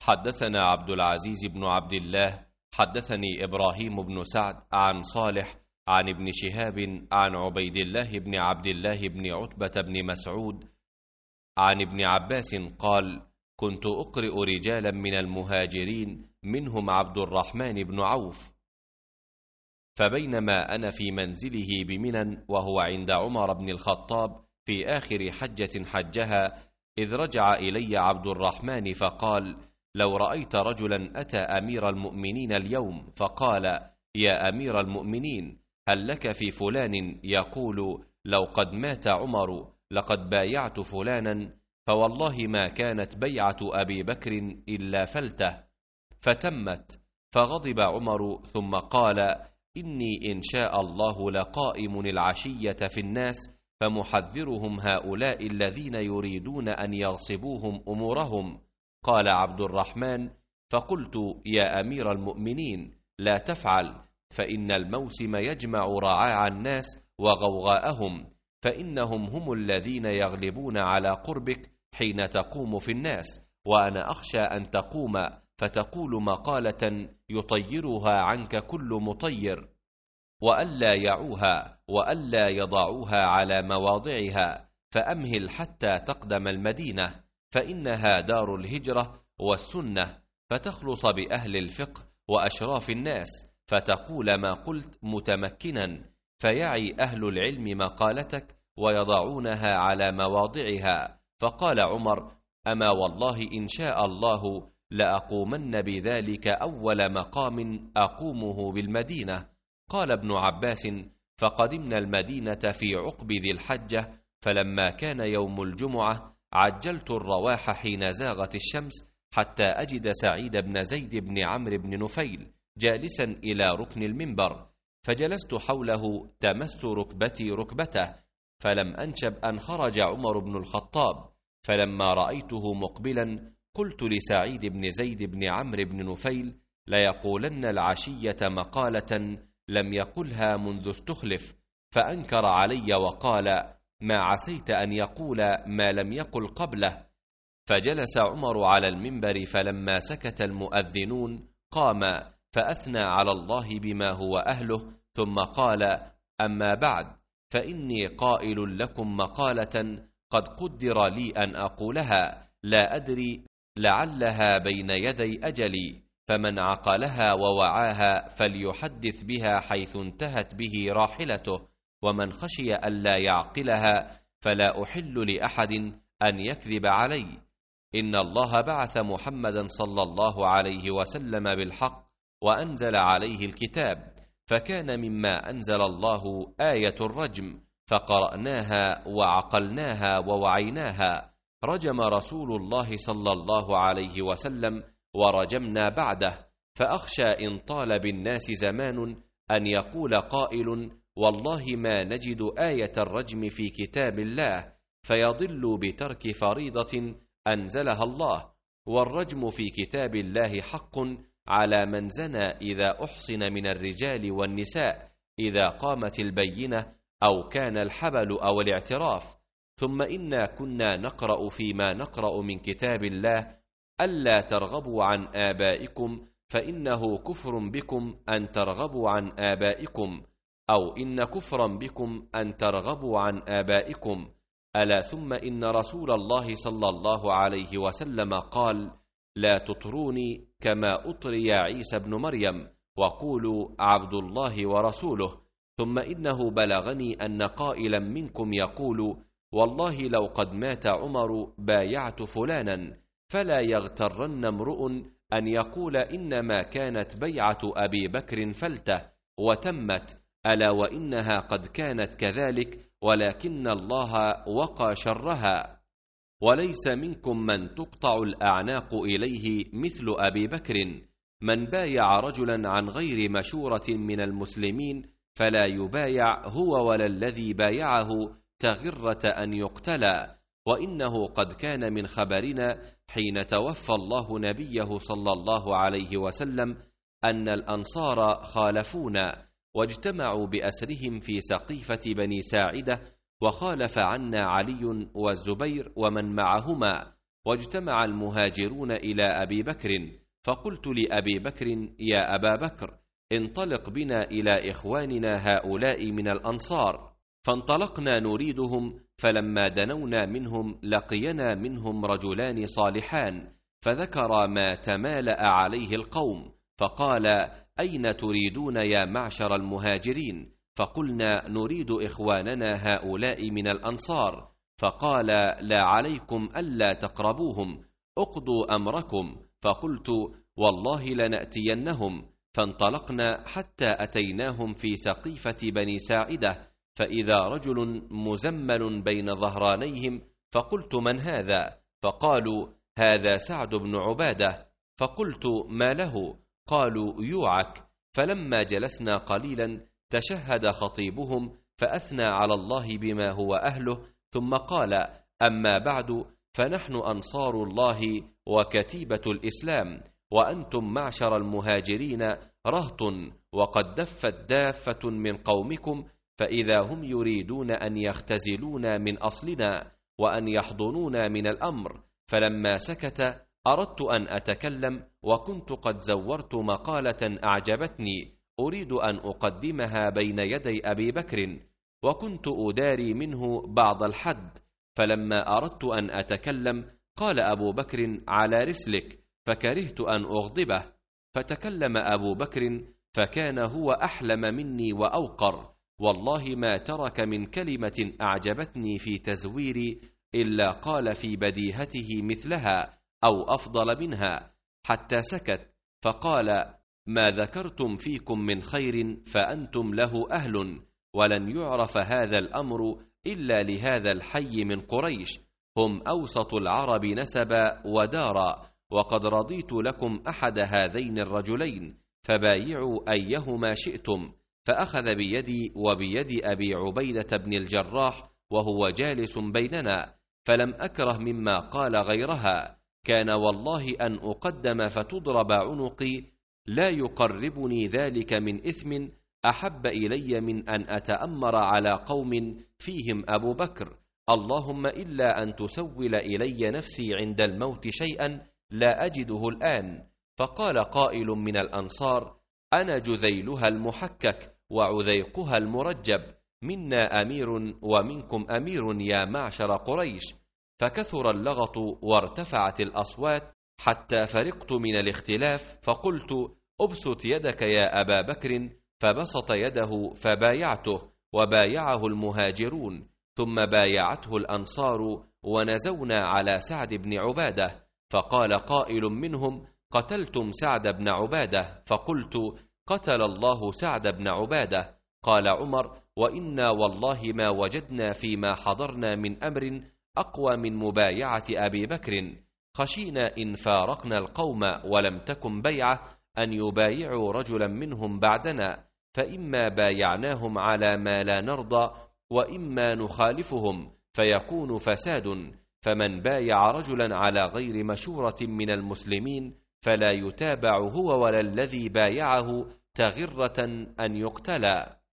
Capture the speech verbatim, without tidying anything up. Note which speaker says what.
Speaker 1: حدثنا عبد العزيز بن عبد الله حدثني إبراهيم بن سعد عن صالح عن ابن شهاب عن عبيد الله بن عبد الله بن عتبة بن مسعود عن ابن عباس قال: كنت أقرئ رجالا من المهاجرين منهم عبد الرحمن بن عوف، فبينما أنا في منزله بمنى وهو عند عمر بن الخطاب في آخر حجة حجها، إذ رجع إلي عبد الرحمن فقال: لو رأيت رجلا أتى أمير المؤمنين اليوم فقال: يا أمير المؤمنين، هل لك في فلان يقول لو قد مات عمر لقد بايعت فلانا، فوالله ما كانت بيعة أبي بكر إلا فلته، فتمت. فغضب عمر ثم قال: إني إن شاء الله لقائم العشية في الناس فمحذرهم هؤلاء الذين يريدون أن يغصبوهم أمورهم. قال عبد الرحمن: فقلت: يا أمير المؤمنين، لا تفعل، فإن الموسم يجمع رعاع الناس وغوغاءهم، فإنهم هم الذين يغلبون على قربك حين تقوم في الناس، وأنا أخشى أن تقوم فتقول مقالة يطيرها عنك كل مطير، وألا يعوها وألا يضعوها على مواضعها، فأمهل حتى تقدم المدينة، فإنها دار الهجرة والسنة، فتخلص بأهل الفقه وأشراف الناس، فتقول ما قلت متمكنا، فيعي أهل العلم مقالتك ويضعونها على مواضعها. فقال عمر: أما والله إن شاء الله لأقومن بذلك أول مقام أقومه بالمدينة. قال ابن عباس: فقدمنا المدينة في عقب ذي الحجة، فلما كان يوم الجمعة عجلت الرواح حين زاغت الشمس حتى أجد سعيد بن زيد بن عمرو بن نفيل جالسا إلى ركن المنبر، فجلست حوله تمس ركبتي ركبته، فلم أنشب أن خرج عمر بن الخطاب، فلما رأيته مقبلا قلت لسعيد بن زيد بن عمرو بن نفيل: ليقولن العشية مقالة لم يقلها منذ استخلف، فأنكر علي وقال: ما عسيت أن يقول ما لم يقل قبله. فجلس عمر على المنبر، فلما سكت المؤذنون قام فأثنى على الله بما هو أهله، ثم قال: أما بعد، فإني قائل لكم مقالة قد قدر لي أن أقولها، لا أدري لعلها بين يدي أجلي، فمن عقلها ووعاها فليحدث بها حيث انتهت به راحلته، ومن خشي ألا يعقلها فلا أحل لأحد أن يكذب علي. إن الله بعث محمدا صلى الله عليه وسلم بالحق وأنزل عليه الكتاب، فكان مما أنزل الله آية الرجم، فقرأناها وعقلناها ووعيناها، رجم رسول الله صلى الله عليه وسلم ورجمنا بعده، فأخشى إن طال بالناس زمان أن يقول قائل: والله ما نجد آية الرجم في كتاب الله، فيضل بترك فريضة أنزلها الله. والرجم في كتاب الله حق على من زنى إذا أحصن من الرجال والنساء، إذا قامت البينة أو كان الحبل أو الاعتراف. ثم إنا كنا نقرأ فيما نقرأ من كتاب الله: ألا ترغبوا عن آبائكم فإنه كفر بكم أن ترغبوا عن آبائكم، أو إن كفرا بكم أن ترغبوا عن آبائكم. ألا ثم إن رسول الله صلى الله عليه وسلم قال: لا تطروني كما أطري عيسى بن مريم، وقولوا عبد الله ورسوله. ثم إنه بلغني أن قائلا منكم يقول: والله لو قد مات عمر بايعت فلانا، فلا يغترن امرؤ أن يقول إنما كانت بيعة أبي بكر فلته وتمت، ألا وإنها قد كانت كذلك، ولكن الله وقى شرها. وليس منكم من تقطع الأعناق إليه مثل أبي بكر، من بايع رجلا عن غير مشورة من المسلمين فلا يبايع هو ولا الذي بايعه تغرة أن يقتلى. وإنه قد كان من خبرنا حين توفى الله نبيه صلى الله عليه وسلم أن الأنصار خالفونا واجتمعوا بأسرهم في سقيفة بني ساعدة، وخالف عنا علي والزبير ومن معهما، واجتمع المهاجرون إلى أبي بكر، فقلت لأبي بكر: يا أبا بكر، انطلق بنا إلى إخواننا هؤلاء من الأنصار. فانطلقنا نريدهم، فلما دنونا منهم لقينا منهم رجلان صالحان، فذكر ما تمالأ عليه القوم، فقال: أين تريدون يا معشر المهاجرين؟ فقلنا: نريد إخواننا هؤلاء من الأنصار. فقال: لا عليكم ألا تقربوهم، اقضوا أمركم. فقلت: والله لنأتينهم. فانطلقنا حتى أتيناهم في سقيفة بني ساعدة، فإذا رجل مزمل بين ظهرانيهم، فقلت: من هذا؟ فقالوا: هذا سعد بن عبادة. فقلت: ما له؟ قالوا: يوعك. فلما جلسنا قليلا تشهد خطيبهم فأثنى على الله بما هو أهله، ثم قال: أما بعد، فنحن أنصار الله وكتيبة الإسلام، وأنتم معشر المهاجرين رهط، وقد دفت دافة من قومكم، فإذا هم يريدون أن يختزلونا من أصلنا وأن يحضنونا من الأمر. فلما سكت أردت أن أتكلم، وكنت قد زورت مقالة أعجبتني أريد أن أقدمها بين يدي أبي بكر، وكنت أداري منه بعض الحد. فلما أردت أن أتكلم قال أبو بكر: على رسلك، فكرهت أن أغضبه. فتكلم أبو بكر، فكان هو أحلم مني وأوقر، والله ما ترك من كلمة أعجبتني في تزويري إلا قال في بديهته مثلها أو أفضل منها، حتى سكت. فقال: ما ذكرتم فيكم من خير فأنتم له أهل، ولن يعرف هذا الأمر إلا لهذا الحي من قريش، هم أوسط العرب نسبا ودارا، وقد رضيت لكم أحد هذين الرجلين، فبايعوا أيهما شئتم. فأخذ بيدي وبيد أبي عبيدة بن الجراح وهو جالس بيننا، فلم أكره مما قال غيرها: كان والله أن أقدم فتضرب عنقي، لا يقربني ذلك من إثم أحب إلي من أن أتأمر على قوم فيهم أبو بكر، اللهم إلا أن تسول إلي نفسي عند الموت شيئا لا أجده الآن. فقال قائل من الأنصار: أنا جذيلها المحكك وعذيقها المرجب، منا أمير ومنكم أمير يا معشر قريش. فكثر اللغط وارتفعت الأصوات حتى فرقت من الاختلاف، فقلت: أبسط يدك يا أبا بكر. فبسط يده فبايعته، وبايعه المهاجرون، ثم بايعته الأنصار، ونزونا على سعد بن عبادة. فقال قائل منهم: قتلتم سعد بن عبادة. فقلت: قتل الله سعد بن عبادة. قال عمر: وإنا والله ما وجدنا فيما حضرنا من أمر أقوى من مبايعة أبي بكر، خشينا إن فارقنا القوم ولم تكن بيعة أن يبايعوا رجلا منهم بعدنا، فإما بايعناهم على ما لا نرضى، وإما نخالفهم فيكون فساد. فمن بايع رجلا على غير مشورة من المسلمين فلا يتابع هو ولا الذي بايعه تغرة أن يقتلى.